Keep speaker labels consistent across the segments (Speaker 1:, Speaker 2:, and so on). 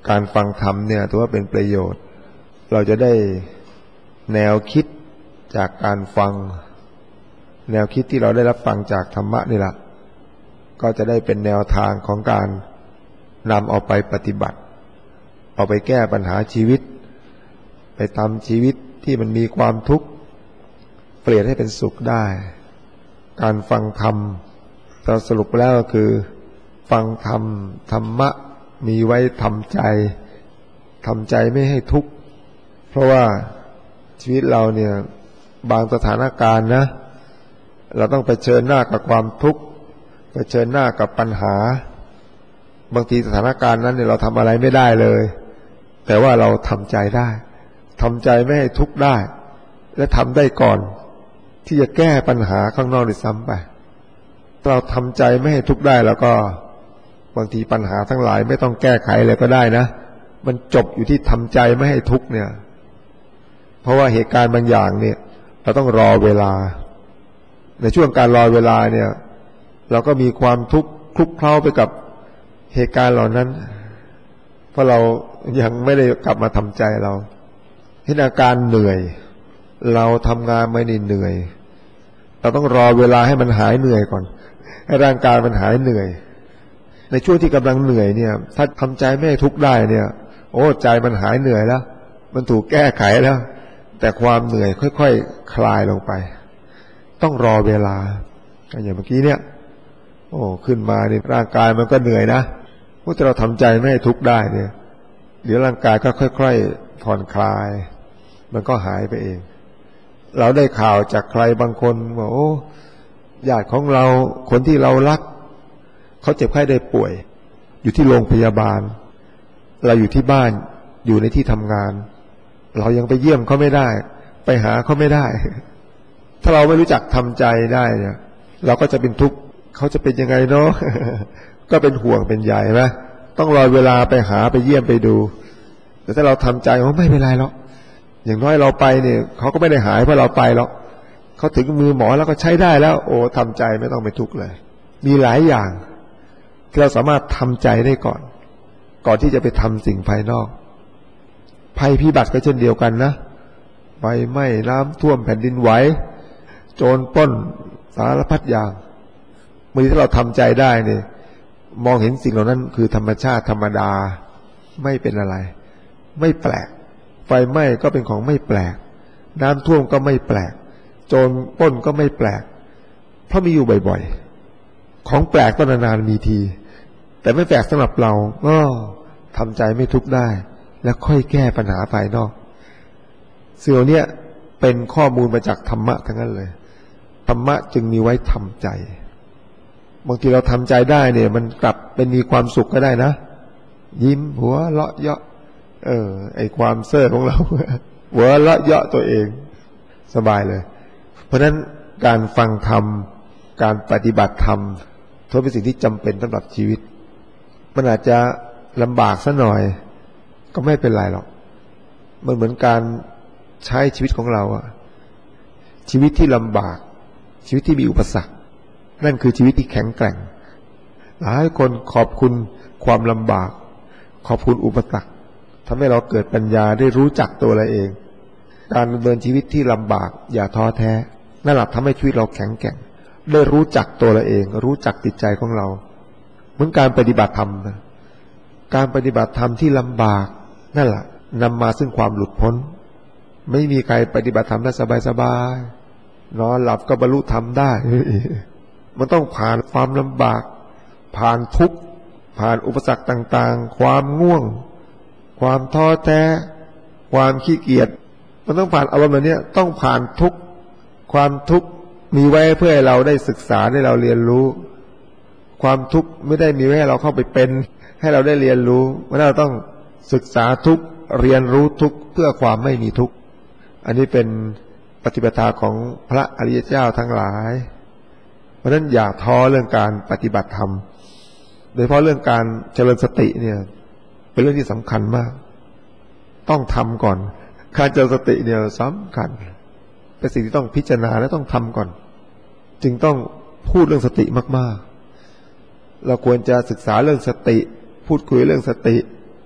Speaker 1: การฟังธรรมเนี่ยถือว่าเป็นประโยชน์เราจะได้แนวคิดจากการฟังแนวคิดที่เราได้รับฟังจากธรรมะนี่แหละก็จะได้เป็นแนวทางของการนำเอาไปปฏิบัติเอาไปแก้ปัญหาชีวิตไปทำชีวิตที่มันมีความทุกข์เปลี่ยนให้เป็นสุขได้การฟังธรรมเราสรุปแล้วก็คือฟังธรรมธรรมะมีไว้ทำใจไม่ให้ทุกข์เพราะว่าชีวิตเราเนี่ยบางสถานการณ์นะเราต้องเผชิญหน้ากับความทุกข์เผชิญหน้ากับปัญหาบางทีสถานการณ์นั้นเนี่ยเราทำอะไรไม่ได้เลยแต่ว่าเราทำใจได้ทำใจไม่ให้ทุกข์ได้และทำได้ก่อนที่จะแก้ปัญหาข้างนอกด้วยซ้ำไปเราทำใจไม่ให้ทุกข์ได้แล้วก็บางทีปัญหาทั้งหลายไม่ต้องแก้ไขเลยก็ได้นะมันจบอยู่ที่ทำใจไม่ให้ทุกข์เนี่ยเพราะว่าเหตุการณ์บางอย่างเนี่ยเราต้องรอเวลาในช่วงการรอเวลาเนี่ยเราก็มีความทุกข์คลุกเคล้าไปกับเหตุการณ์เหล่านั้นเพราะเรายังไม่ได้กลับมาทำใจเราเห็นอาการเหนื่อยเราทำงานไม่เหนื่อยเราต้องรอเวลาให้มันหายเหนื่อยก่อนให้ร่างกายมันหายเหนื่อยในช่วงที่กำลังเหนื่อยเนี่ยถ้าทำใจไม่ให้ทุกข์ได้เนี่ยโอ้ใจมันหายเหนื่อยแล้วมันถูกแก้ไขแล้วแต่ความเหนื่อยค่อยๆคลายลงไปต้องรอเวลาอย่างเมื่อกี้เนี่ยโอ้ขึ้นมานี่ร่างกายมันก็เหนื่อยนะเมื่อเราทำใจไม่ให้ทุกข์ได้เนี่ยเดี๋ยวร่างกายก็ค่อยๆผ่อนคลายมันก็หายไปเองเราได้ข่าวจากใครบางคนว่าโอ้ญาติของเราคนที่เรารักเขาเจ็บไข้ได้ป่วยอยู่ที่โรงพยาบาลเราอยู่ที่บ้านอยู่ในที่ทำงานเรายังไปเยี่ยมเขาไม่ได้ไปหาเขาไม่ได้ถ้าเราไม่รู้จักทำใจได้เนี่ยเราก็จะเป็นทุกข์เขาจะเป็นยังไงเนาะ ก็เป็นห่วงเป็นใยนะต้องรอเวลาไปหาไปเยี่ยมไปดูแต่ถ้าเราทำใจว่าไม่เป็นไรหรอกอย่างน้อยเราไปเนี่ยเขาก็ไม่ได้หายเพราะเราไปหรอกเขาถึงมือหมอแล้วก็ใช้ได้แล้วโอ้ทำใจไม่ต้องไปทุกข์เลยมีหลายอย่างที่เราสามารถทำใจได้ก่อนที่จะไปทำสิ่งภายนอกภัยพิบัติก็เช่นเดียวกันนะไฟไหม้น้ำท่วมแผ่นดินไหวโจรปล้นสารพัดอย่างเมื่อที่เราทำใจได้เนี่ยมองเห็นสิ่งเหล่านั้นคือธรรมชาติธรรมดาไม่เป็นอะไรไม่แปลกไฟไหม้ก็เป็นของไม่แปลกน้ำท่วมก็ไม่แปลกโจรปล้นก็ไม่แปลกเพราะมีอยู่บ่อยๆของแปลกก็นานๆมีทีแต่ไม่แปลกสำหรับเราก็ทำใจไม่ทุกข์ได้แล้วค่อยแก้ปัญหาภายนอกสิ่งเหล่านี้เป็นข้อมูลมาจากธรรมะทั้งนั้นเลยธรรมะจึงมีไว้ทำใจบางทีเราทำใจได้เนี่ยมันกลับเป็นมีความสุขก็ได้นะยิ้มหัวเราะเยาะไอความเซ่อของเรา หัวเราะเยาะตัวเองสบายเลยเพราะฉะนั้นการฟังธรรมการปฏิบัติธรรมถือเป็นสิ่งที่จำเป็นสำหรับชีวิตมันอาจจะลำบากซะหน่อยก็ไม่เป็นไรหรอกมันเหมือนการใช้ชีวิตของเราอะชีวิตที่ลำบากชีวิตที่มีอุปสรรคนั่นคือชีวิตที่แข็งแกร่งหลายคนขอบคุณความลำบากขอบคุณอุปสรรคทำให้เราเกิดปัญญาได้รู้จักตัวเราเองการดำเนินชีวิตที่ลำบากอย่าท้อแท้นั่นแหละทำให้ชีวิตเราแข็งแกร่งได้รู้จักตัวเราเองรู้จักจิตใจของเราเหมือนการปฏิบัติธรรมนะการปฏิบัติธรรมที่ลำบากนั่นแหละนำมาซึ่งความหลุดพ้นไม่มีใครปฏิบัติธรรมได้สบายๆนอนหลับก็บรรลุธรรมได้ มันต้องผ่านความลำบากผ่านทุกข์ผ่านอุปสรรคต่างๆความง่วงความท้อแท้ความขี้เกียจมันต้องผ่านอารมณ์แบบนี้ต้องผ่านทุกข์ความทุกข์มีไว้เพื่อให้เราได้ศึกษาให้เราเรียนรู้ความทุกข์ไม่ได้มีไว้ให้เราเข้าไปเป็นให้เราได้เรียนรู้ว่าเราต้องศึกษาทุกข์เรียนรู้ทุกข์เพื่อความไม่มีทุกข์อันนี้เป็นปฏิปทาของพระอริยเจ้าทั้งหลายเพราะฉะนั้นอย่าท้อเรื่องการปฏิบัติธรรมโดยเฉพาะเรื่องการเจริญสติเนี่ยเป็นเรื่องที่สำคัญมากต้องทำก่อนการเจริญสติเนี่ยสำคัญเป็นสิ่งที่ต้องพิจารณาและต้องทำก่อนจึงต้องพูดเรื่องสติมากๆเราควรจะศึกษาเรื่องสติพูดคุยเรื่องสติ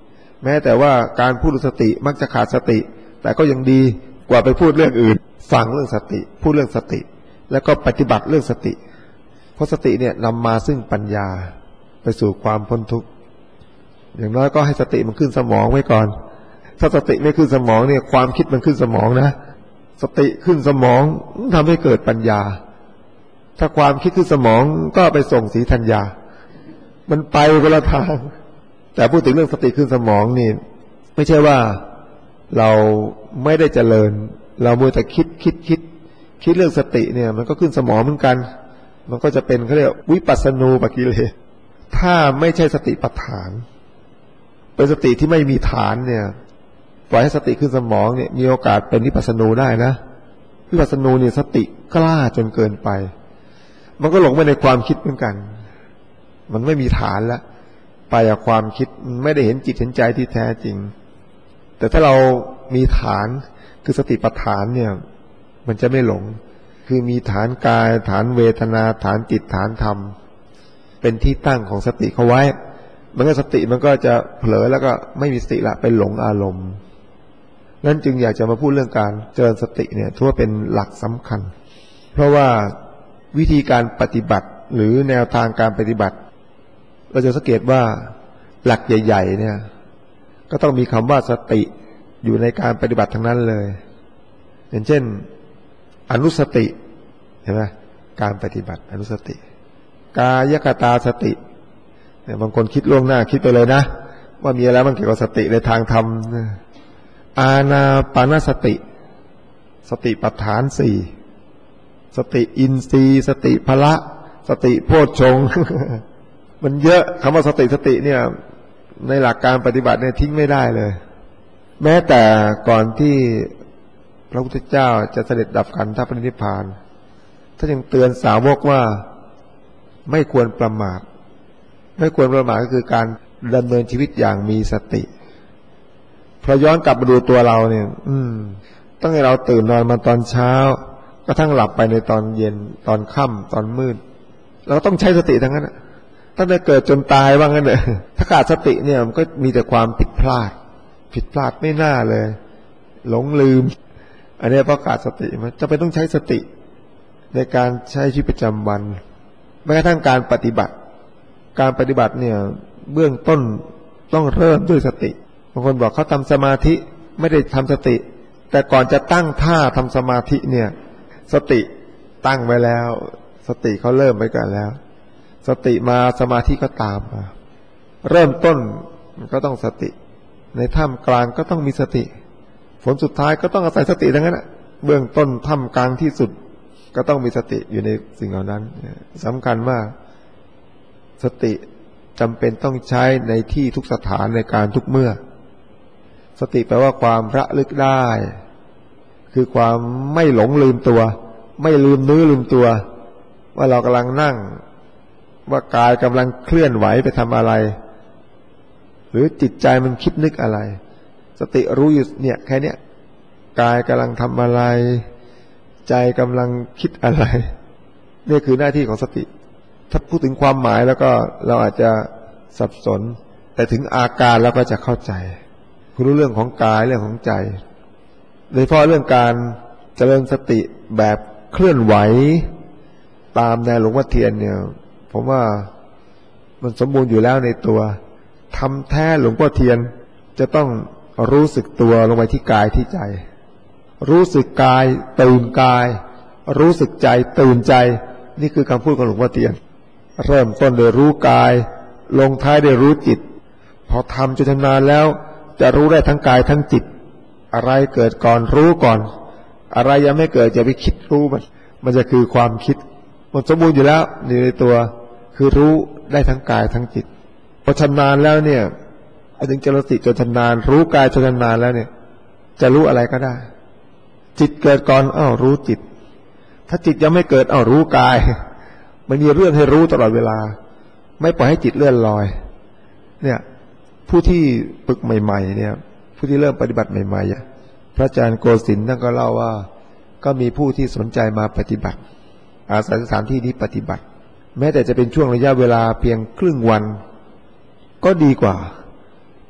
Speaker 1: แม้แต่ว่าการพูดสติมักจะขาดสติแต่ก็ยังดีกว่าไปพูดเรื่องอื่นฟังเรื่องสติพูดเรื่องสติแล้วก็ปฏิบัติเรื่องสติเพราะสติเนี่ยนำมาซึ่งปัญญาไปสู่ความพ้นทุกข์อย่างน้อยก็ให้สติมันขึ้นสมองไว้ก่อนถ้าสติไม่ขึ้นสมองเนี่ยความคิดมันขึ้นสมองนะสติขึ้นสมองทำให้เกิดปัญญาถ้าความคิดขึ้นสมองก็ไปส่งสีธัญญามันไปคนละทางแต่พูดถึงเรื่องสติขึ้นสมองนี่ไม่ใช่ว่าเราไม่ได้เจริญเรามัวแต่คิดเรื่องสติเนี่ยมันก็ขึ้นสมองเหมือนกันมันก็จะเป็นเขาเรียกวิปัสสนูปกิเลสถ้าไม่ใช่สติปัฏฐานเป็นสติที่ไม่มีฐานเนี่ยปล่อยให้สติขึ้นสมองเนี่ยมีโอกาสเป็นวิปัสสนูได้นะวิปัสสนูเนี่ยสติกล้าจนเกินไปมันก็หลงไปในความคิดเหมือนกันมันไม่มีฐานแล้วไปกับความคิดไม่ได้เห็นจิตเห็นใจที่แท้จริงแต่ถ้าเรามีฐานคือสติปัฏฐานเนี่ยมันจะไม่หลงคือมีฐานกายฐานเวทนาฐานจิตฐานธรรมเป็นที่ตั้งของสติเขาไว้มันก็สติมันก็จะเผลอแล้วก็ไม่มีสติละไปหลงอารมณ์นั้นจึงอยากจะมาพูดเรื่องการเจริญสติเนี่ยถือว่าเป็นหลักสำคัญเพราะว่าวิธีการปฏิบัติหรือแนวทางการปฏิบัติเราจะสังเกตว่าหลักใหญ่ๆเนี่ยก็ต้องมีคำว่าสติอยู่ในการปฏิบัติทั้งนั้นเลยอย่างเช่นอนุสติเห็นไหมการปฏิบัติอนุสติกายคตาสติเนี่ยบางคนคิดล่วงหน้าคิดไปเลยนะว่ามีอะไรมันเกี่ยวกับสติในทางธรรมอานาปานสติสติปัฏฐานสี่สติอินทรีย์สติพละสติโพชฌงค์ มันเยอะคำว่าสติเนี่ยในหลักการปฏิบัติเนี่ยทิ้งไม่ได้เลยแม้แต่ก่อนที่พระพุทธเจ้าจะเสด็จดับขันธปรินิพพานท่านยังเตือนสาวกว่าไม่ควรประมาทไม่ควรประมาทก็คือการดำเนินชีวิตอย่างมีสติพอย้อนกลับมาดูตัวเราเนี่ยต้องให้เราตื่นนอนมาตอนเช้ากระทั่งหลับไปในตอนเย็นตอนค่ำตอนมืดเราต้องใช้สติทั้งนั้นตั้งแต่เกิดจนตายว่างั้นเนี่ยถ้าขาดสติเนี่ยมันก็มีแต่ความผิดพลาดไม่น่าเลยหลงลืมอันนี้เพราะขาดสติมันจะเป็นต้องใช้สติในการใช้ชีวิตประจำวันแม้กระทั่งการปฏิบัติเนี่ยเบื้องต้นต้องเริ่มด้วยสติบางคนบอกเขาทำสมาธิไม่ได้ทำสติแต่ก่อนจะตั้งท่าทำสมาธิเนี่ยสติตั้งไว้แล้วสติเขาเริ่มไปกันแล้วสติมาสมาธิก็ตามมาเริ่มต้นก็ต้องสติในท่ามกลางก็ต้องมีสติผลสุดท้ายก็ต้องอาศัยสติทั้งนั้นเบื้องต้นท่ามกลางที่สุดก็ต้องมีสติอยู่ในสิ่งเหล่านั้นสำคัญว่าสติจำเป็นต้องใช้ในที่ทุกสถานในการทุกเมื่อสติแปลว่าความระลึกได้คือความไม่หลงลืมตัวไม่ลืมเนื้อลืมตัวว่าเรากำลังนั่งว่ากายกำลังเคลื่อนไหวไปทำอะไรหรือจิตใจมันคิดนึกอะไรสติรู้อยู่เนี่ยแค่เนี้ยกายกำลังทำอะไรใจกำลังคิดอะไรนี่คือหน้าที่ของสติถ้าพูดถึงความหมายแล้วก็เราอาจจะสับสนแต่ถึงอาการเราก็จะเข้าใจรู้เรื่องของกายเรื่องของใจโดยเฉพาะเรื่องการเจริญสติแบบเคลื่อนไหวตามแนวหลวงพ่อเทียนเนี่ยผมว่ามันสมบูรณ์อยู่แล้วในตัวทำแท้หลวงพ่อเทียนจะต้องรู้สึกตัวลงไปที่กายที่ใจรู้สึกกายตื่นกายรู้สึกใจตื่นใจนี่คือคำพูดของหลวงพ่อเทียนเริ่มต้นโดยรู้กายลงท้ายด้วยรู้จิตพอทำจนชำนาญแล้วจะรู้ได้ทั้งกายทั้งจิตอะไรเกิดก่อนรู้ก่อนอะไรยังไม่เกิดจะไปคิดรู้มันจะคือความคิดมันสมบูรณ์อยู่แล้วในตัวคือรู้ได้ทั้งกายทั้งจิตพอชำนาญแล้วเนี่ยถึงเจริญสติจนชำนาญรู้กายจนชำนาญแล้วเนี่ยจะรู้อะไรก็ได้จิตเกิดก่อนรู้จิตถ้าจิตยังไม่เกิดรู้กายมันมีเรื่องให้รู้ตลอดเวลาไม่ปล่อยให้จิตเลื่อนลอยเนี่ยผู้ที่ฝึกใหม่ๆเนี่ยผู้ที่เริ่มปฏิบัติใหม่ๆพระอาจารย์โกศินทร์ท่านก็เล่าว่าก็มีผู้ที่สนใจมาปฏิบัติอาศัยสถานที่นี้ปฏิบัติแม้แต่จะเป็นช่วงระยะเวลาเพียงครึ่งวันก็ดีกว่า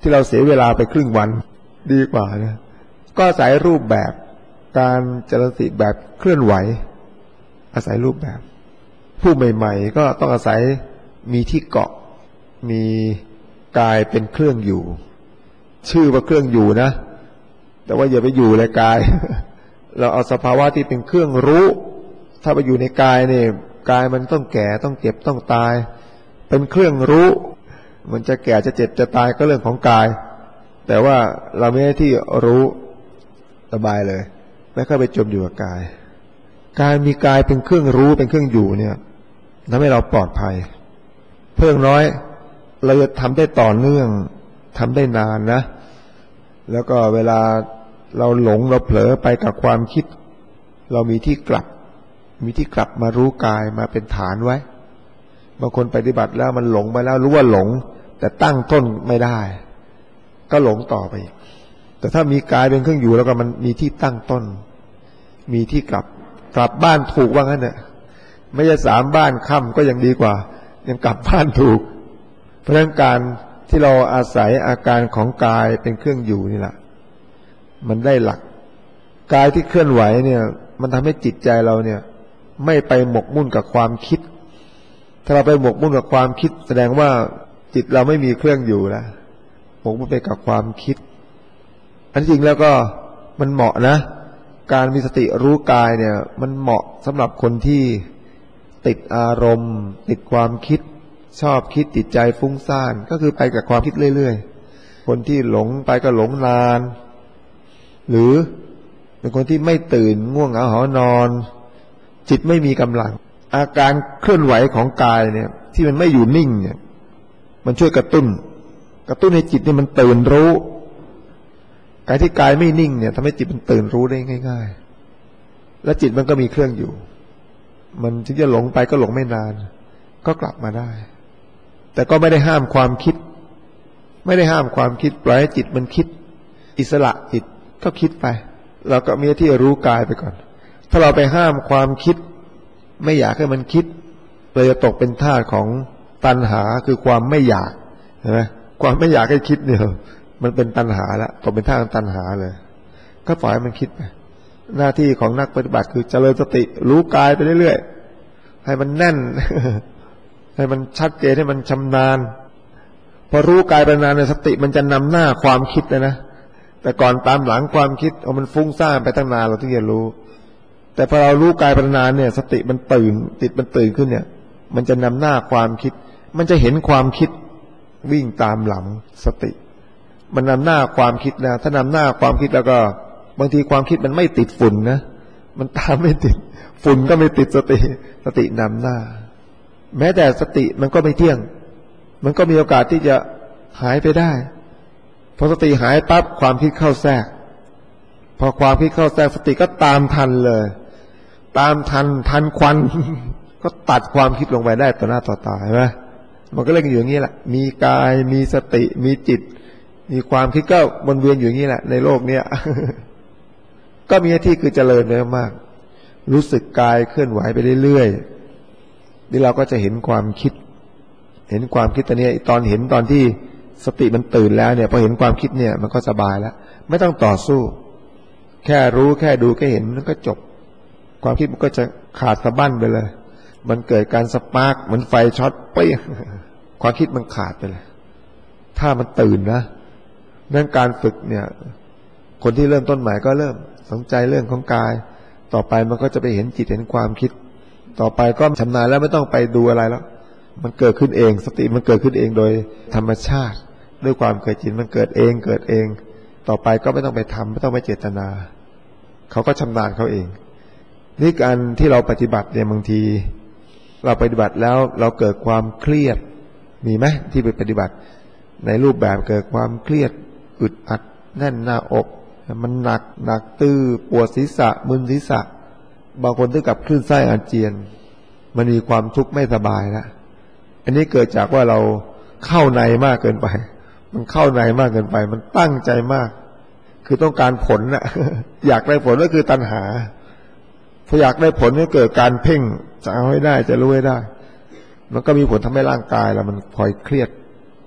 Speaker 1: ที่เราเสียเวลาไปครึ่งวันดีกว่านะก็อาศัยรูปแบบการเจริญสติแบบเคลื่อนไหวอาศัยรูปแบบผู้ใหม่ๆก็ต้องอาศัยมีที่เกาะมีกายเป็นเครื่องอยู่ชื่อว่าเครื่องอยู่นะแต่ว่าอย่าไปอยู่เลยกาย เราเอาสภาวะที่เป็นเครื่องรู้ถ้าไปอยู่ในกายเนี่ยกายมันต้องแก่ต้องเจ็บต้องตายเป็นเครื่องรู้มันจะแก่จะเจ็บจะตายก็เรื่องของกายแต่ว่าเราไม่ได้ที่รู้สบายเลยไม่เข้าไปจมอยู่กับกายการมีกายเป็นเครื่องรู้เป็นเครื่องอยู่เนี่ยทำให้เราปลอดภัยเพิ่งน้อยเราจะทำได้ต่อเนื่องทำได้นานนะแล้วก็เวลาเราหลงเราเผลอไปกับความคิดเรามีที่กลับมารู้กายมาเป็นฐานไว้บางคนปฏิบัติแล้วมันหลงไปแล้วรู้ว่าหลงแต่ตั้งต้นไม่ได้ก็หลงต่อไปอีกแต่ถ้ามีกายเป็นเครื่องอยู่แล้วก็มันมีที่ตั้งต้นมีที่กลับบ้านถูกว่างั้นเนี่ยไม่ใช่3 บ้านค่ำก็ยังดีกว่ายังกลับบ้านถูกเพราะฉะนั้นการที่เราอาศัยอาการของกายเป็นเครื่องอยู่นี่แหละมันได้หลักกายที่เคลื่อนไหวเนี่ยมันทำให้จิตใจเราเนี่ยไม่ไปหมกมุ่นกับความคิดถ้าเราไปหมกมุ่นกับความคิดแสดงว่าจิตเราไม่มีเครื่องอยู่แล้วหมกมุ่นไปกับความคิดอันจริงแล้วก็มันเหมาะนะการมีสติรู้กายเนี่ยมันเหมาะสำหรับคนที่ติดอารมณ์ติดความคิดชอบคิดติดใจฟุ้งซ่านก็คือไปกับความคิดเรื่อยๆคนที่หลงไปก็หลงนานหรือเป็นคนที่ไม่ตื่นง่วงเหงาหอนอนจิตไม่มีกำลังอาการเคลื่อนไหวของกายเนี่ยที่มันไม่อยู่นิ่งเนี่ยมันช่วยกระตุ้นให้จิตเนี่ยมันตื่นรู้การที่กายไม่นิ่งเนี่ยทำให้จิตมันตื่นรู้ได้ง่ายๆและจิตมันก็มีเครื่องอยู่มันถึงจะหลงไปก็หลงไม่นานก็กลับมาได้แต่ก็ไม่ได้ห้ามความคิดปล่อยให้จิตมันคิดอิสระจิตก็คิดไปเราก็มีที่รู้กายไปก่อนถ้าเราไปห้ามความคิดไม่อยากให้มันคิดเราจะตกเป็นทาสของตัณหาคือความไม่อยากเห็นไหมความไม่อยากให้คิดเนี่ยมันเป็นตัณหาแล้วตกเป็นทาสของตัณหาเลยก็ปล่อยให้มันคิดไปหน้าที่ของนักปฏิบัติคือเจริญสติรู้กายไปเรื่อยๆให้มันแน่น ให้มันชัดเจนให้มันชำนาญพอรู้กายไปนานในสติมันจะนำหน้าความคิดเลยนะแต่ก่อนตามหลังความคิดมันฟุ้งซ่านไปตั้งนานเราถึงจะรู้แต่พอเรารู้กายไปนานเนี่ยสติมันตื่นจิตมันตื่นขึ้นเนี่ยมันจะนำหน้าความคิดมันจะเห็นความคิดวิ่งตามหลังสติมันนำหน้าความคิดนะถ้านำหน้าความคิดแล้วก็บางทีความคิดมันไม่ติดฝุ่นนะมันตามไม่ติดฝุ่นก็ไม่ติดสตินำหน้าแม้แต่สติมันก็ไม่เที่ยงมันก็มีโอกาสที่จะหายไปได้พอสติหายปั๊บความคิดเข้าแทรกพอความคิดเข้าแทรกสติก็ตามทันเลยตามทันควัน ก็ตัดความคิดลงไปได้ต่อหน้าต่อตาใช่ไหมมันก็เล่นอยู่อย่างนี้แหละมีกายมีสติมีจิตมีความคิดก็วนเวียนอยู่อย่างนี้แหละในโลกเนี้ย ก็มีหน้าที่คือเจริญไปมากรู้สึกกายเคลื่อนไหวไปเรื่อยๆนี่เราก็จะเห็นความคิดตัวนี้ตอนเห็นตอนที่สติมันตื่นแล้วเนี่ยพอเห็นความคิดเนี่ยมันก็สบายแล้วไม่ต้องต่อสู้แค่รู้แค่ดูแค่เห็นมันก็จบความคิดมันก็จะขาดสะบั้นไปเลยมันเกิดการสปาร์กเหมือนไฟช็อตไปความคิดมันขาดไปเลยถ้ามันตื่นนะนั่นการฝึกเนี่ยคนที่เริ่มต้นใหม่ก็เริ่มสนใจเรื่องของกายต่อไปมันก็จะไปเห็นจิตเห็นความคิดต่อไปก็ชำนาญแล้วไม่ต้องไปดูอะไรแล้วมันเกิดขึ้นเองสติมันเกิดขึ้นเองโดยธรรมชาติด้วยความเคยชินมันเกิดเองต่อไปก็ไม่ต้องไปทำไม่ต้องไปเจตนาเขาก็ชำนาญเขาเองนี่การที่เราปฏิบัติเนี่ยบางทีเราปฏิบัติแล้วเราเกิดความเครียดมีไหมที่ไปปฏิบัติในรูปแบบเกิดความเครียดอึดอัดแน่นหน้าอกมันหนักตื้อปวดศีรษะมึนศีรษะบางคนถึงกับคลื่นไส้อาเจียนมันมีความทุกข์ไม่สบายแล้วอันนี้เกิดจากว่าเราเข้าในมากเกินไปมันเข้าในมากเกินไปมันตั้งใจมากคือต้องการผลน่ะ อยากได้ผลก็คือตัณหาพออยากได้ผลก็เกิดการเพ่งจะเอาให้ได้จะรู้ให้ได้มันก็มีผลทำให้ร่างกายเรามันพลอยเครียด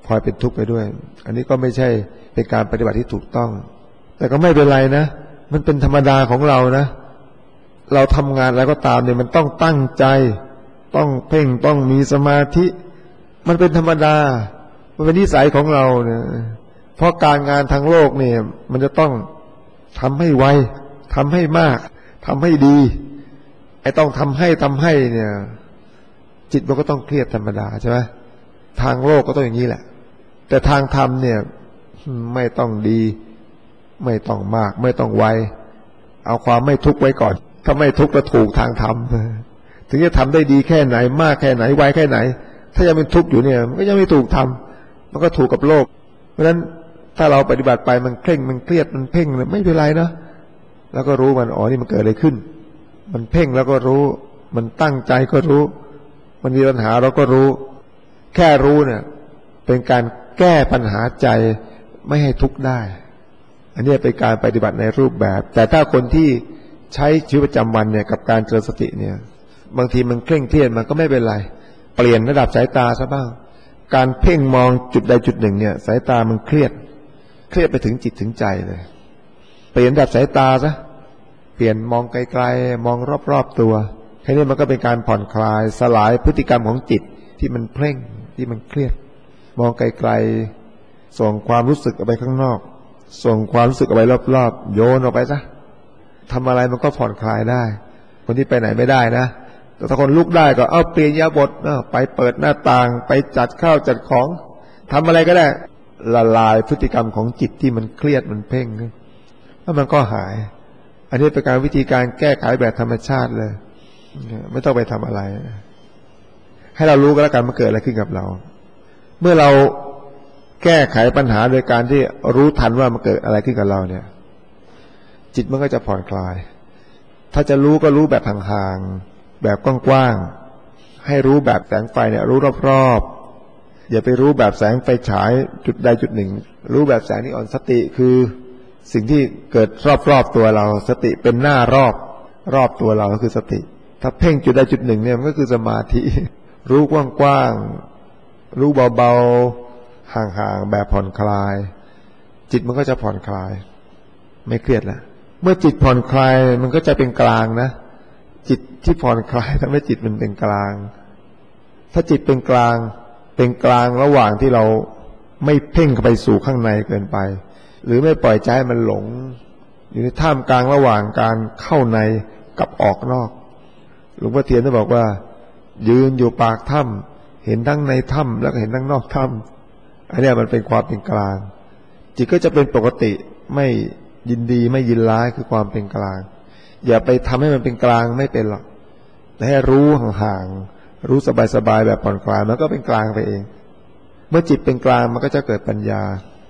Speaker 1: พลอยเป็นทุกข์ไปด้วยอันนี้ก็ไม่ใช่เป็นการปฏิบัติที่ถูกต้องแต่ก็ไม่เป็นไรนะมันเป็นธรรมดาของเรานะเราทำงานอะไรก็ตามเนี่ยมันต้องตั้งใจต้องเพ่งต้องมีสมาธิมันเป็นธรรมดามันเป็นนิสัยของเราเนี่ยเพราะการงานทางโลกเนี่ยมันจะต้องทำให้ไวทำให้มากทำให้ดีไอ้ต้องทำให้เนี่ยจิตมันก็ต้องเครียดธรรมดาใช่ไหมทางโลกก็ต้องอย่างนี้แหละแต่ทางธรรมเนี่ยไม่ต้องดีไม่ต้องมากไม่ต้องไวเอาความไม่ทุกข์ไว้ก่อนถ้าไม่ทุกข์ก็ถูกทางธรรมถึงจะทำได้ดีแค่ไหนมากแค่ไหนไวแค่ไหนถ้ายังเป็นทุกข์อยู่เนี่ยมันก็ยังไม่ถูกทำมันก็ถูกกับโลกเพราะฉะนั้นถ้าเราปฏิบัติไปมันเคร่งมันเครียดมันเพ่งไม่เป็นไรนะแล้วก็รู้มันอ๋อนี่มันเกิดอะไรขึ้นมันเพ่งแล้วก็รู้มันตั้งใจก็รู้มันมีปัญหาเราก็รู้แค่รู้เนี่ยเป็นการแก้ปัญหาใจไม่ให้ทุกข์ได้อันนี้เป็นการปฏิบัติในรูปแบบแต่ถ้าคนที่ใช้ชีวิตประจำวันเนี่ยกับการเจริญสติเนี่ยบางทีมันเคร่งเครียดมันก็ไม่เป็นไรเปลี่ยนระดับสายตาซะบ้างการเพ่งมองจุดใดจุดหนึ่งเนี่ยสายตามันเครียดไปถึงจิตถึงใจเลยเปลี่ยนระดับสายตาซะเปลี่ยนมองไกลๆมองรอบๆตัวแค่นี้มันก็เป็นการผ่อนคลายสลายพฤติกรรมของจิตที่มันเพ่งที่มันเครียดมองไกลๆส่งความรู้สึกออกไปข้างนอกส่งความรู้สึกออกไปรอบๆโยนออกไปซะทำอะไรมันก็ผ่อนคลายได้คนที่ไปไหนไม่ได้นะแต่ถ้าคนลุกได้ก็เอาเปลี่ยนอิริยาบถไปเปิดหน้าต่างไปจัดข้าวจัดของทำอะไรก็ได้ละลายพฤติกรรมของจิตที่มันเครียดมันเพ่งแล้วมันก็หายอันนี้เป็นการวิธีการแก้ไขแบบธรรมชาติเลยไม่ต้องไปทำอะไรให้เรารู้ก็แล้วกันมันเกิดอะไรขึ้นกับเราเมื่อเราแก้ไขปัญหาโดยการที่รู้ทันว่ามันเกิดอะไรขึ้นกับเราเนี่ยจิตมันก็จะผ่อนคลายถ้าจะรู้ก็รู้แบบห่างๆแบบกว้างๆให้รู้แบบแสงไฟเนี่ยรู้รอบๆอย่าไปรู้แบบแสงไฟฉายจุดใดจุดหนึ่งรู้แบบแสงนีออนสติคือสิ่งที่เกิดรอบๆตัวเราสติเป็นหน้ารอบตัวเราก็คือสติถ้าเพ่งจุดใดจุดหนึ่งเนี่ยมันก็คือสมาธิรู้กว้างๆรู้เบาๆห่างๆแบบผ่อนคลายจิตมันก็จะผ่อนคลายไม่เครียดแล้วเมื่อจิตผ่อนคลายมันก็จะเป็นกลางนะจิตที่ผ่อนคลายทำให้จิตมันเป็นกลางถ้าจิตเป็นกลางระหว่างที่เราไม่เพ่งเข้าไปสู่ข้างในเกินไปหรือไม่ปล่อยใจให้มันหลงอยู่ในท่ามกลางระหว่างการเข้าในกับออกนอกหลวงพ่อเทียนได้บอกว่ายืนอยู่ปากถ้ำเห็นทั้งในถ้ำแล้วก็เห็นทั้งนอกถ้ำอันนี้มันเป็นความเป็นกลางจิตก็จะเป็นปกติไม่ยินดีไม่ยินร้ายคือความเป็นกลางอย่าไปทำให้มันเป็นกลางไม่เป็นหรอกแต่ให้รู้ห่างๆรู้สบายๆแบบผ่อนคลายมันก็เป็นกลางไปเองเมื่อจิตเป็นกลางมันก็จะเกิดปัญญา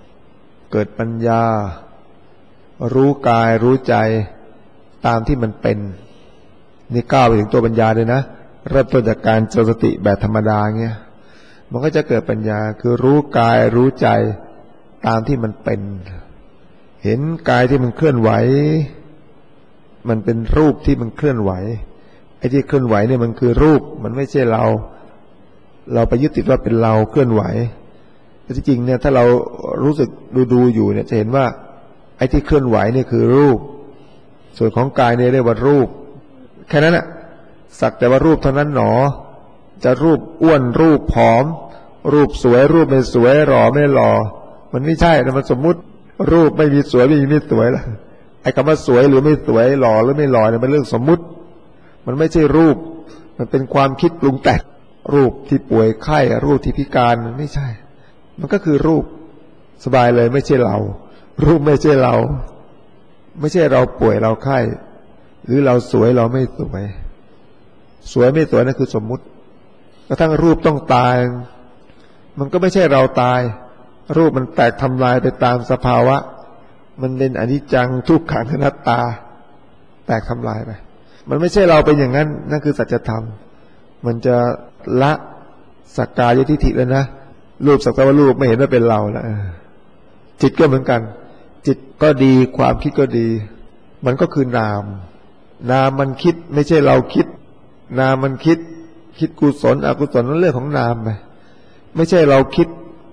Speaker 1: รู้กายรู้ใจตามที่มันเป็นนี่ก้าวไปถึงตัวปัญญาเลยนะเริ่มต้นจากการเจริญสติแบบธรรมดาเงี้ยมันก็จะเกิดปัญญาคือรู้กายรู้ใจตามที่มันเป็นเห็นกายที่มันเคลื่อนไหวมันเป็นรูปที่มันเคลื่อนไหวไอ้ที่เคลื่อนไหวเนี่ยมันคือรูปมันไม่ใช่เราไปยึดติดว่าเป็นเราเคลื่อนไหวแต่ที่จริงเนี่ยถ้าเรารู้สึกดูอยู่เนี่ยจะเห็นว่าไอ้ที่เคลื่อนไหวเนี่ยคือรูปส่วนของกายเนี่ยเรียกว่ารูปแค่นั้นน่ะสักแต่ว่ารูปเท่านั้นหนอจะรูปอ้วนรูปผอมรูปสวยรูปไม่สวยหล่อไม่หล่อมันไม่ใช่นะมันสมมุติรูปไม่มีสวยไม่มีไม่สวยล่ะไอ้คำว่าสวยหรือไม่สวยหล่อหรือไม่หล่อเนี่ยเป็นเรื่องสมมุติมันไม่ใช่รูปมันเป็นความคิดปรุงแต่งรูปที่ป่วยไข้รูปที่พิการมันไม่ใช่มันก็คือรูปสบายเลยไม่ใช่เรารูปไม่ใช่เราไม่ใช่เราป่วยเราไข้หรือเราสวยเราไม่สวยสวยไม่สวยนั่นคือสมมุติกระทั่งรูปต้องตายมันก็ไม่ใช่เราตายรูปมันแตกทำลายไปตามสภาวะมันเป็นอนิจจังทุกขังอนัตตาแตกทำลายไปมันไม่ใช่เราเป็นอย่างนั้นนั่นคือสัจธรรมมันจะละสักกายทิฏฐิแล้วนะรูปสักแต่ว่ารูปไม่เห็นว่าเป็นเราแล้วจิตก็เหมือนกันจิตก็ดีความคิดก็ดีมันก็คือนามมันคิดไม่ใช่เราคิดนามมันคิดกุศลอกุศลนั่นเรื่องของนามไปไม่ใช่เราคิด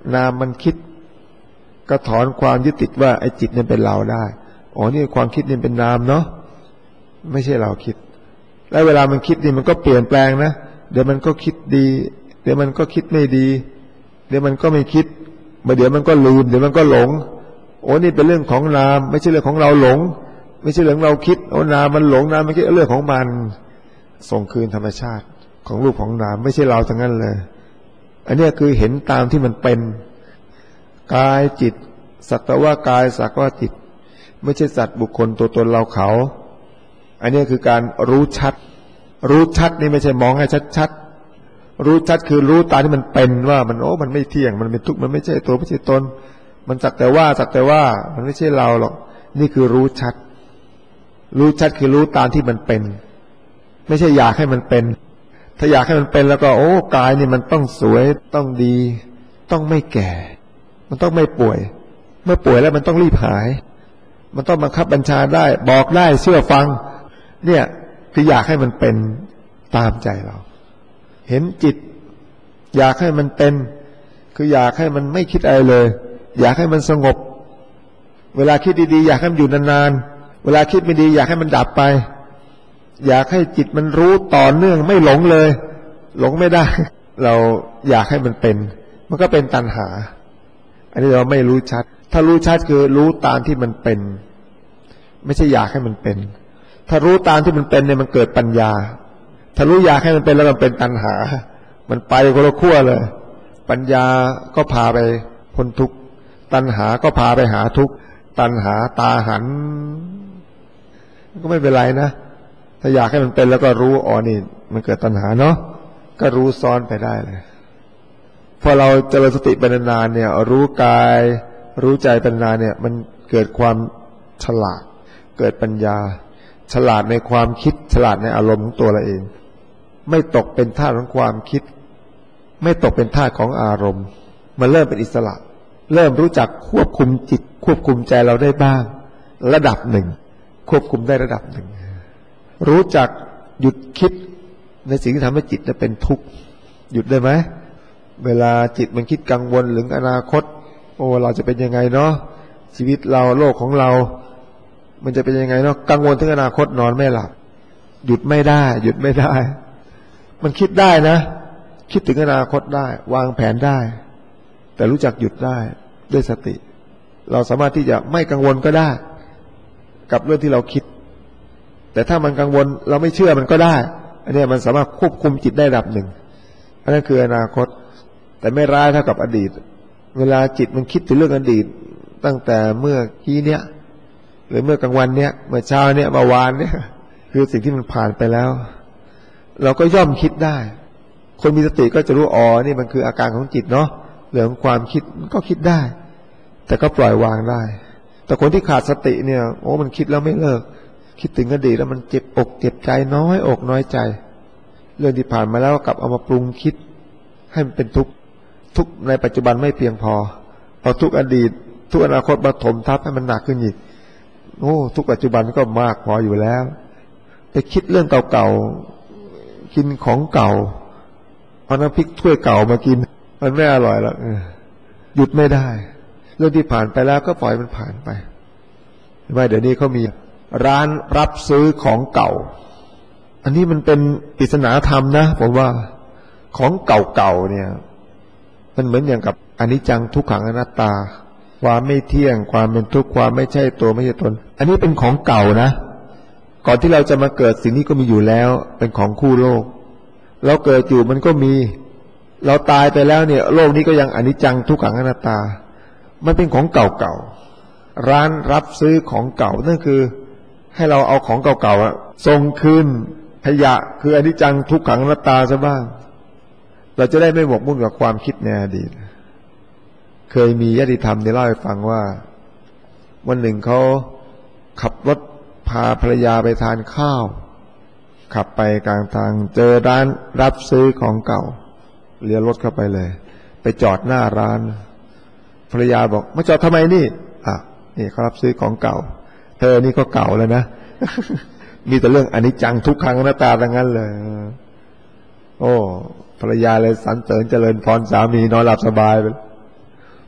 Speaker 1: นามมันคิดก็ถอนความยึดติดว่าไอ้จิตเนี่ยเป็นเราได้อ๋อนี่ความคิดนี่เป็นนามเนาะไม่ใช่เราคิดแล้วเวลามันคิดนี่มันก็เปลี่ยนแปลงนะเดี๋ยวมันก็คิดดีเดี๋ยวมันก็คิดไม่ดีเดี๋ยวมันก็ไม่คิดเดี๋ยวมันก็ลืมเดี๋ยวมันก็หลงโอ้นี่เป็นเรื่องของนามไม่ใช่เรื่องของเราหลงไม่ใช่เรื่องเราคิดโอ้นามมันหลงนามมันคิดเรื่องของมันส่งคืนธรรมชาติของรูปของนามไม่ใช่เราทั้งนั้นเลยอันนี้คือเห็นตามที่มันเป็นกายจิตสักแต่ว่ากายสักว่าจิตไม่ใช่สัตว์บุคคลตัวตนเราเขาอันนี้คือการรู้ชัดรู้ชัดนี่ไม่ใช่มองให้ชัดๆรู้ชัดคือรู้ตามที่มันเป็นว่ามันโอ้มันไม่เที่ยงมันเป็นทุกข์มันไม่ใช่ตัวไม่ใช่ตนมันสักแต่ว่ามันไม่ใช่เราหรอกนี่คือรู้ชัดรู้ชัดคือรู้ตามที่มันเป็นไม่ใช่อยากให้มันเป็นถ้าอยากให้มันเป็นแล้วก็โอ้กายนี่มันต้องสวยต้องดีต้องไม่แก่มันต้องไม่ป่วยเมื่อป่วยแล้วมันต้องรีบหายมันต้องบังคับบัญชาได้บอกได้เชื่อฟังเนี่ยคืออยากให้มันเป็นตามใจเราเห็นจิตอยากให้มันเป็นคืออยากให้มันไม่คิดอะไรเลยอยากให้มันสงบเวลาคิดดีๆอยากให้มันอยู่นานๆเวลาคิดไม่ดีอยากให้มันดับไปอยากให้จิตมันรู้ต่อเนื่องไม่หลงเลยหลงไม่ได้เราอยากให้มันเป็นมันก็เป็นตัณหาอันนี้เราไม่รู้ชัดถ้ารู้ชัดคือรู้ตามที่มันเป็นไม่ใช่อยากให้มันเป็นถ้ารู้ตามที่มันเป็นเนี่ยมันเกิดปัญญาถ้ารู้อยากให้มันเป็นแล้วมันเป็นตัณหามันไปคนละขั้วเลยปัญญาก็พาไปพ้นทุกข์ตัณหาก็พาไปหาทุกข์ตัณหาตาหันก็ไม่เป็นไรนะถ้าอยากให้มันเป็นแล้วก็รู้อ๋อนี่มันเกิดตัณหาเนาะก็รู้ซ้อนไปได้เลยพอเราเจริญสติเป็นนานๆเนี่ยรู้กายรู้ใจเป็นนานเนี่ยมันเกิดความฉลาดเกิดปัญญาฉลาดในความคิดฉลาดในอารมณ์ของตัวเราเองไม่ตกเป็นทาสของความคิดไม่ตกเป็นทาสของอารมณ์มันเริ่มเป็นอิสระเริ่มรู้จักควบคุมจิตควบคุมใจเราได้บ้างระดับหนึ่งควบคุมได้ระดับหนึ่งรู้จักหยุดคิดในสิ่งที่ทำให้จิตเป็นทุกข์หยุดได้ไหมเวลาจิตมันคิดกังวลถึงอนาคตโอ้เราจะเป็นยังไงเนาะชีวิตเราโลกของเรามันจะเป็นยังไงเนาะกังวลถึงอนาคตนอนไม่หลับหยุดไม่ได้หยุดไม่ได้มันคิดได้นะคิดถึงอนาคตได้วางแผนได้แต่รู้จักหยุดได้ด้วยสติเราสามารถที่จะไม่กังวลก็ได้กับเรื่องที่เราคิดแต่ถ้ามันกังวลเราไม่เชื่อมันก็ได้อันนี้มันสามารถควบคุมจิตได้ระดับหนึ่งอันนั้นคืออนาคตแต่ไม่ร้ายเท่ากับอดีตเวลาจิตมันคิดถึงเรื่องอดีตตั้งแต่เมื่อกี้เนี้ยหรือเมื่อกลางวันเนี้ยเมื่อเช้าเนี้ยเมื่อวานเนี้ยคือสิ่งที่มันผ่านไปแล้วเราก็ย่อมคิดได้คนมีสติก็จะรู้อ๋อนี่มันคืออาการของจิตเนาะเรื่องความคิดมันก็คิดได้แต่ก็ปล่อยวางได้แต่คนที่ขาดสติเนี่ยโอ้มันคิดแล้วไม่เลิกคิดถึงอดีตแล้วมันเจ็บอกเจ็บใจน้อยอกน้อยใจเรื่องที่ผ่านมาแล้วกลับเอามาปรุงคิดให้มันเป็นทุกข์ทุกข์ในปัจจุบันไม่เพียงพอเอาทุกอดีตทุกอนาคตมาถมทับให้มันหนักขึ้นอีกโอ้ทุกปัจจุบันก็มากพออยู่แล้วไปคิดเรื่องเก่าๆกินของเก่าเอาน้ำพริกถ้วยเก่ามากินมันไม่อร่อยหรอกหยุดไม่ได้เรื่องที่ผ่านไปแล้วก็ปล่อยมันผ่านไปไม่เดี๋ยวนี้เขามีร้านรับซื้อของเก่าอันนี้มันเป็นปริศนาธรรมนะผมว่าของเก่าๆเนี่ยมันเหมือนอย่างกับอนิจจังทุกขังอนัตตาความไม่เที่ยงความเป็นทุกข์ความไม่ใช่ตัวไม่ใช่ตนอันนี้เป็นของเก่านะก่อนที่เราจะมาเกิดสิ่งนี้ก็มีอยู่แล้วเป็นของคู่โลกเราเกิดอยู่มันก็มีเราตายไปแล้วเนี่ยโลกนี้ก็ยังอนิจจังทุกขังอนัตตามันเป็นของเก่าๆร้านรับซื้อของเก่านั่นคือให้เราเอาของเก่าๆส่งคืนขยะคืออนิจจังทุกขังอนัตตาซะบ้างเราจะได้ไม่หมกมุ่นกับความคิดในอดีตเคยมีญาติธรรมได้เล่าให้ฟังว่าวันหนึ่งเขาขับรถพาภรรยาไปทานข้าวขับไปกลางทางเจอร้านรับซื้อของเก่าเลี้ยวรถเข้าไปเลยไปจอดหน้าร้านภรรยาบอกมาจอดทำไมนี่นี่เขารับซื้อของเก่าเธอนี่ก็เก่าแล้วนะ มีแต่เรื่องอนิจจังทุกขังอนัตตาทั้งนั้นเลยโอ้ภรรยาเลยสรรเสริญเจริญพรสามีนอนหลับสบายไป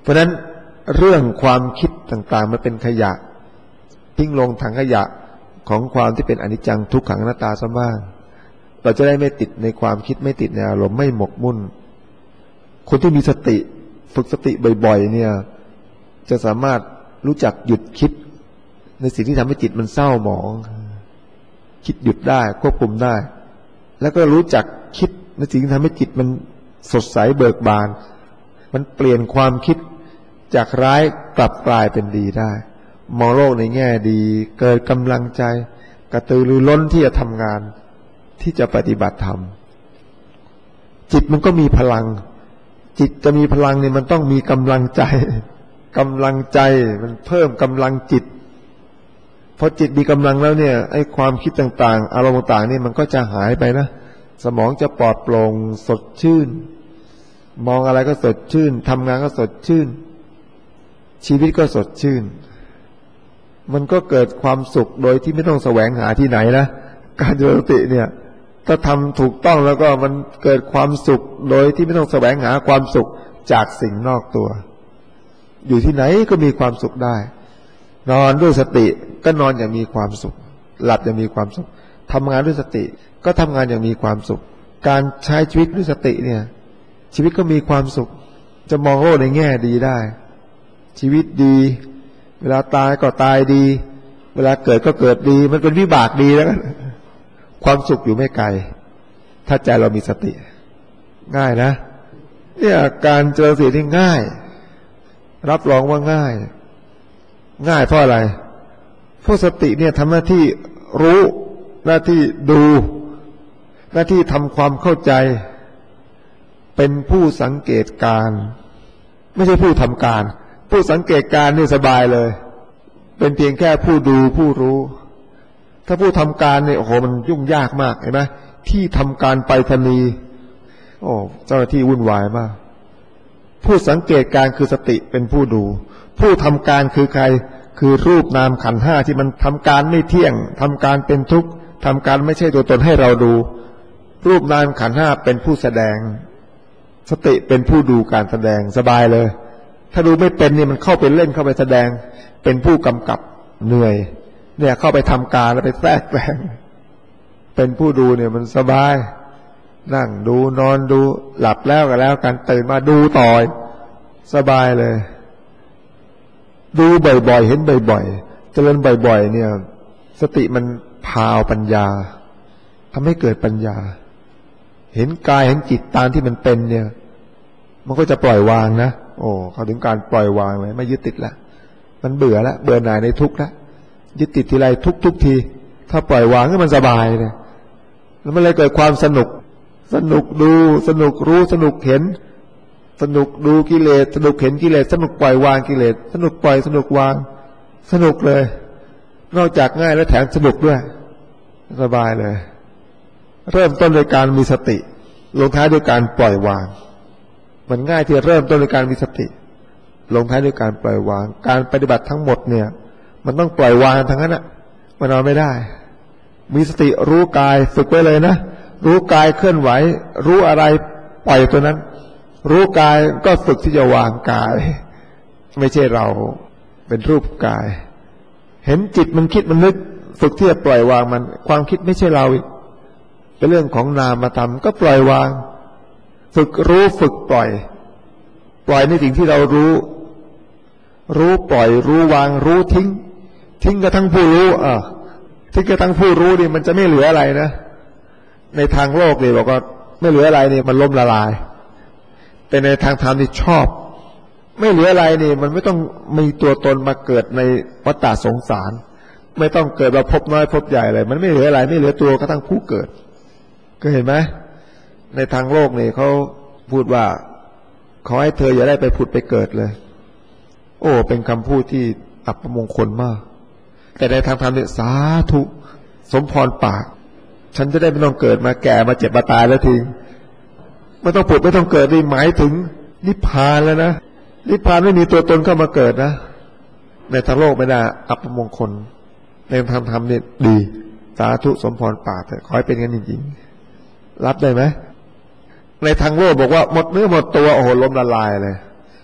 Speaker 1: เพราะฉะนั้นเรื่องความคิดต่างๆมันเป็นขยะทิ้งลงถังขยะของความที่เป็นอนิจจังทุกขังอนัตตาซะบ้างเราจะได้ไม่ติดในความคิดไม่ติดในอารมณ์ไม่หมกมุ่นคนที่มีสติฝึกสติบ่อยๆเนี่ยจะสามารถรู้จักหยุดคิดในสิ่งที่ทำให้จิตมันเศร้าหมองคิดหยุดได้ควบคุมได้แล้วก็รู้จักคิดในสิ่งที่ทำให้จิตมันสดใสเบิกบานมันเปลี่ยนความคิดจากร้ายกลับกลายเป็นดีได้มองโลกในแง่ดีเกิดกำลังใจกระตือรือร้นที่จะทำงานที่จะปฏิบัติธรรมจิตมันก็มีพลังจิตจะมีพลังเนี่ยมันต้องมีกำลังใจกำลังใจมันเพิ่มกำลังจิตพอจิตมีกำลังแล้วเนี่ยไอ้ความคิดต่างๆอารมณ์ต่างๆนี่มันก็จะหายไปนะสมองจะปลอดโปร่งสดชื่นมองอะไรก็สดชื่นทำงานก็สดชื่นชีวิตก็สดชื่นมันก็เกิดความสุขโดยที่ไม่ต้องแสวงหาที่ไหนนะการเจริญสติเนี่ยถ้าทำถูกต้องแล้วก็มันเกิดความสุขโดยที่ไม่ต้องแสวงหาความสุขจากสิ่งนอกตัวอยู่ที่ไหนก็มีความสุขได้นอนด้วยสติก็นอนอย่างมีความสุขหลับอย่างมีความสุขทำงานด้วยสติก็ทำงานอย่างมีความสุขการใช้ชีวิตด้วยสติเนี่ยชีวิตก็มีความสุขจะมองโลกในแง่ดีได้ชีวิตดีเวลาตายก็ตายดีเวลาเกิดก็เกิดดีมันเป็นวิบากดีแล้วกันความสุขอยู่ไม่ไกลถ้าใจเรามีสติง่ายนะเนี่ยการเจริญสติที่ง่ายรับรองว่าง่ายเพราะอะไรเพราะสติเนี่ยทำหน้าที่รู้หน้าที่ดูหน้าที่ทำความเข้าใจเป็นผู้สังเกตการไม่ใช่ผู้ทำการผู้สังเกตการนี่สบายเลยเป็นเพียงแค่ผู้ดูผู้รู้ถ้าผู้ทำการเนี่ยโอ้โหมันยุ่งยากมากเห็นไหมที่ทำการไปรษณีย์โอ้เจ้าหน้าที่วุ่นวายมากผู้สังเกตการคือสติเป็นผู้ดูผู้ทำการคือใครคือรูปนามขันธ์ห้าที่มันทำการไม่เที่ยงทำการเป็นทุกข์ทำการไม่ใช่ตัวตนให้เราดูรูปนามขันธ์ห้าเป็นผู้แสดงสติเป็นผู้ดูการแสดงสบายเลยถ้าดูไม่เป็นเนี่ยมันเข้าไปเล่นเข้าไปแสดงเป็นผู้กำกับเหนื่อยเนี่ยเข้าไปทำการแล้วไปแทรกแซงเป็นผู้ดูเนี่ยมันสบายนั่งดูนอนดูหลับแล้วก็แล้วกันตื่นมาดูต่อสบายเลยดูบ่อยๆเห็นบ่อยๆเจริญบ่อยๆเนี่ยสติมันพาปัญญาทำให้เกิดปัญญาเห็นกายเห็นจิตตามที่มันเป็นเนี่ยมันก็จะปล่อยวางนะโอ้เขาถึงการปล่อยวางเลยไม่ยึดติดละมันเบื่อละเบื่อหน่ายในทุกข์ละยึดติดทีไรทุกทีถ้าปล่อยวางก็มันสบายเลยแล้วมันเลยเกิดความสนุกดูสนุกรู้สนุกเห็นสนุกดูกิเลสสนุกเห็นกิเลสสนุกปล่อยวางกิเลสสนุกปล่อยสนุกวางสนุกเลยนอกจากง่ายแล้วแถมสนุกด้วยสบายเลยเริ่มต้นโดยการมีสติลงท้ายด้วยการปล่อยวางมันง่ายที่เริ่มต้นด้วยการมีสติลงท้ายด้วยการปล่อยวางการปฏิบัติทั้งหมดเนี่ยมันต้องปล่อยวางทั้งนั้นนะมันเอาไม่ได้มีสติรู้กายฝึกไว้เลยนะรู้กายเคลื่อนไหวรู้อะไรปล่อยตัวนั้นรู้กายก็ฝึกที่จะวางกายไม่ใช่เราเป็นรูปกายเห็นจิตมันคิดมันนึกฝึกที่จะปล่อยวางมันความคิดไม่ใช่เราเป็นเรื่องของนามธรรมก็ปล่อยวางฝึกรู้ฝึกปล่อยในสิ่งที่เรารู้ปล่อยรู้วางรู้ทิ้งกระทั่งผู้รู้ทิ้งกระทั่งผู้รู้นี่มันจะไม่เหลืออะไรนะในทางโลกเลยบอกว่าไม่เหลืออะไรนี่มันล้มละลายแต่ในทางธรรมนี่ชอบไม่เหลืออะไรนี่มันไม่ต้องมีตัวตนมาเกิดในวัฏฏะสงสารไม่ต้องเกิดมาพบน้อยพบใหญ่เลยมันไม่เหลืออะไรไม่เหลือตัวกระทั่งผู้เกิดก็เห็นไหมในทางโลกนี่เขาพูดว่าขอให้เธออย่าได้ไปผุดไปเกิดเลยโอ้เป็นคำพูดที่อัปมงคลมากแต่ในทางธรรมเนี่ยสาธุสมพรปากฉันจะได้ไม่ต้องเกิดมาแก่มาเจ็บมาตายแล้วทิ้งไม่ต้องผุดไม่ต้องเกิดนี่หมายถึงนิพพานแล้วนะนิพพานไม่มีตัวตนเข้ามาเกิดนะในทางโลกไม่ได้อัปมงคลในทางธรรมเนี่ยดีสาธุสมพรปากแต่ขอให้เป็นงั้นจริงๆรับได้ไหมในทางโลกบอกว่าหมดเนื้อหมดตัวโอ้โหล้มละลายเลย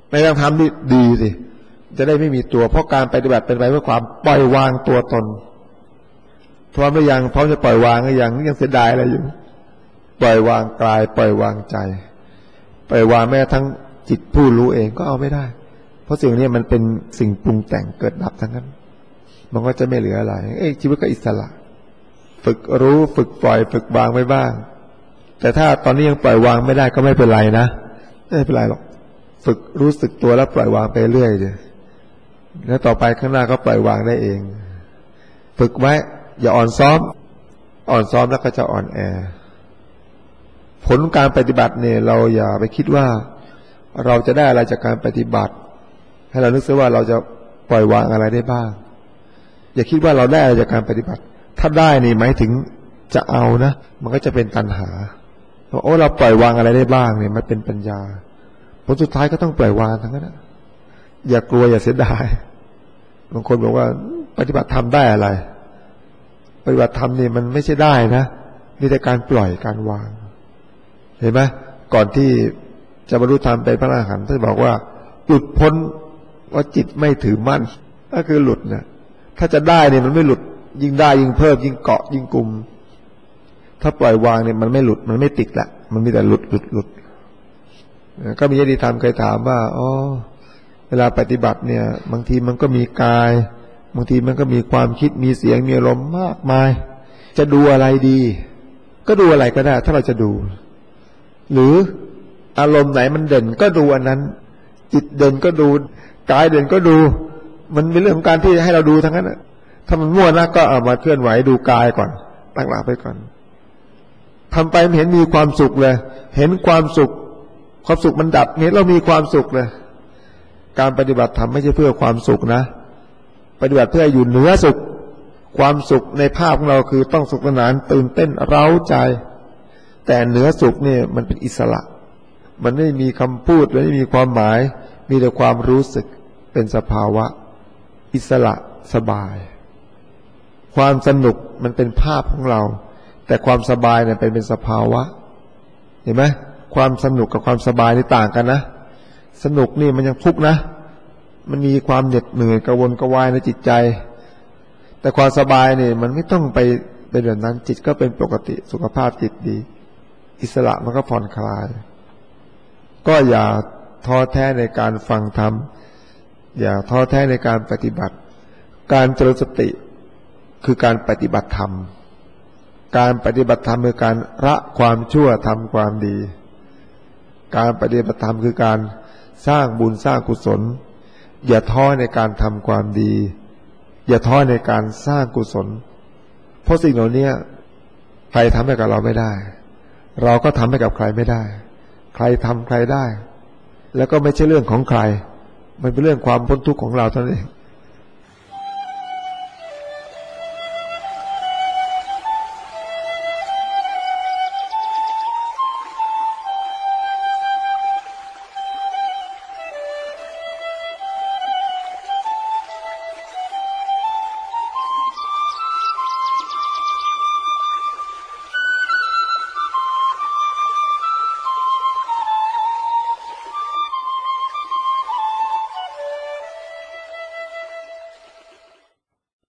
Speaker 1: ในทางธรรมนี่ดีสิจะได้ไม่มีตัวเพราะการปฏิบัติเป็นไปเพื่อความปล่อยวางตัวตนพร้อมหรือยังพร้อมจะปล่อยวางหรือยังนี่ยังเสียดายอะไรอยู่ปล่อยวางกายปล่อยวางใจปล่อยวางแม้ทั้งจิตผู้รู้เองก็เอาไม่ได้เพราะสิ่งนี้มันเป็นสิ่งปรุงแต่งเกิดดับทั้งนั้นมันก็จะไม่เหลืออะไรชีวิตก็อิสระฝึกรู้ฝึกปล่อยฝึกวางไว้บ้างแต่ถ้าตอนนี้ยังปล่อยวางไม่ได้ก็ไม่เป็นไรนะไม่เป็นไรหรอกฝึกรู้สึกตัวแล้วปล่อยวางไปเรื่อยเลยแล้วต่อไปข้างหน้าก็ปล่อยวางได้เองฝึกไว้อย่าอ่อนซ้อมแล้วก็จะอ่อนแอผลการปฏิบัติเนี่ยเราอย่าไปคิดว่าเราจะได้อะไรจากการปฏิบัติให้เรานึกซะว่าเราจะปล่อยวางอะไรได้บ้างอย่าคิดว่าเราได้อะไรจากการปฏิบัติถ้าได้นี่หมายถึงจะเอานะมันก็จะเป็นตัณหาโอ้เราปล่อยวางอะไรได้บ้างเนี่ยมันเป็นปัญญาผลสุดท้ายก็ต้องปล่อยวางทั้งนั้นนะอย่ากลัวอย่าเสียดายบางคนบอกว่าปฏิบัติธรรมได้อะไรปฏิบัติธรรมนี่มันไม่ใช่ได้นะมีแต่การปล่อยการวางเห็นไหมก่อนที่จะบรรลุธรรมเป็นพระอรหันต์ท่านบอกว่าหลุดพ้นว่าจิตไม่ถือมั่นก็คือหลุดนะถ้าจะได้เนี่ยมันไม่หลุดยิ่งได้ยิ่งเพิ่มยิ่งเกาะยิ่งกลุ่มถ้าปล่อยวางเนี่ยมันไม่หลุดมันไม่ติดละมันมีแต่หลุดก็มีญาติธรรมเคยถามว่าเวลาปฏิบัติเนี่ยบางทีมันก็มีกายบางทีมันก็มีความคิดมีเสียงมีอารมณ์มากมายจะดูอะไรดีก็ดูอะไรก็ได้ถ้าเราจะดูหรืออารมณ์ไหนมันเด่นก็ดูอันนั้นจิตเด่นก็ดูกายเด่นก็ดูมันเป็นเรื่องของการที่ให้เราดูทั้งนั้นถ้ามันมั่วนะก็เอามาเคลื่อนไหวดูกายก่อนตั้งหลักไปก่อนทำไปไม่เห็นมีความสุขเลยเห็นความสุขมันดับเห็นเรามีความสุขเลยการปฏิบัติธรรมไม่ใช่เพื่อความสุขนะปฏิบัติเพื่ออยู่เหนือสุขความสุขในภาพของเราคือต้องสุขสนานตื่นเต้นเร้าใจแต่เหนือสุขเนี่ยมันเป็นอิสระมันไม่มีคำพูดไม่มีความหมายมีแต่ความรู้สึกเป็นสภาวะอิสระสบายความสนุกมันเป็นภาพของเราแต่ความสบายเนี่ยเป็นสภาวะเห็นไหมความสนุกกับความสบายนี่ต่างกันนะสนุกนี่มันยังทุกข์นะมันมีความเหน็ดเหนื่อยกระวนกระวายในจิตใจแต่ความสบายเนี่ยมันไม่ต้องไปเป็นแบบนั้นจิตก็เป็นปกติสุขภาพจิตดีอิสระมันก็ผ่อนคลายก็อย่าท้อแท้ในการฟังธรรมอย่าท้อแท้ในการปฏิบัติการเจริญสติคือการปฏิบัติธรรมการปฏิบัติธรรมคือการละความชั่วทำความดีการปฏิบัติธรรมคือการสร้างบุญสร้างกุศลอย่าท้อในการทำความดีอย่าท้อในการสร้างกุศลเพราะสิ่งเหล่านี้ใครทำให้กับเราไม่ได้เราก็ทำให้กับใครไม่ได้ใครทำใครได้แล้วก็ไม่ใช่เรื่องของใครมันเป็นเรื่องความพ้นทุกข์ของเราเท่านั้นเอง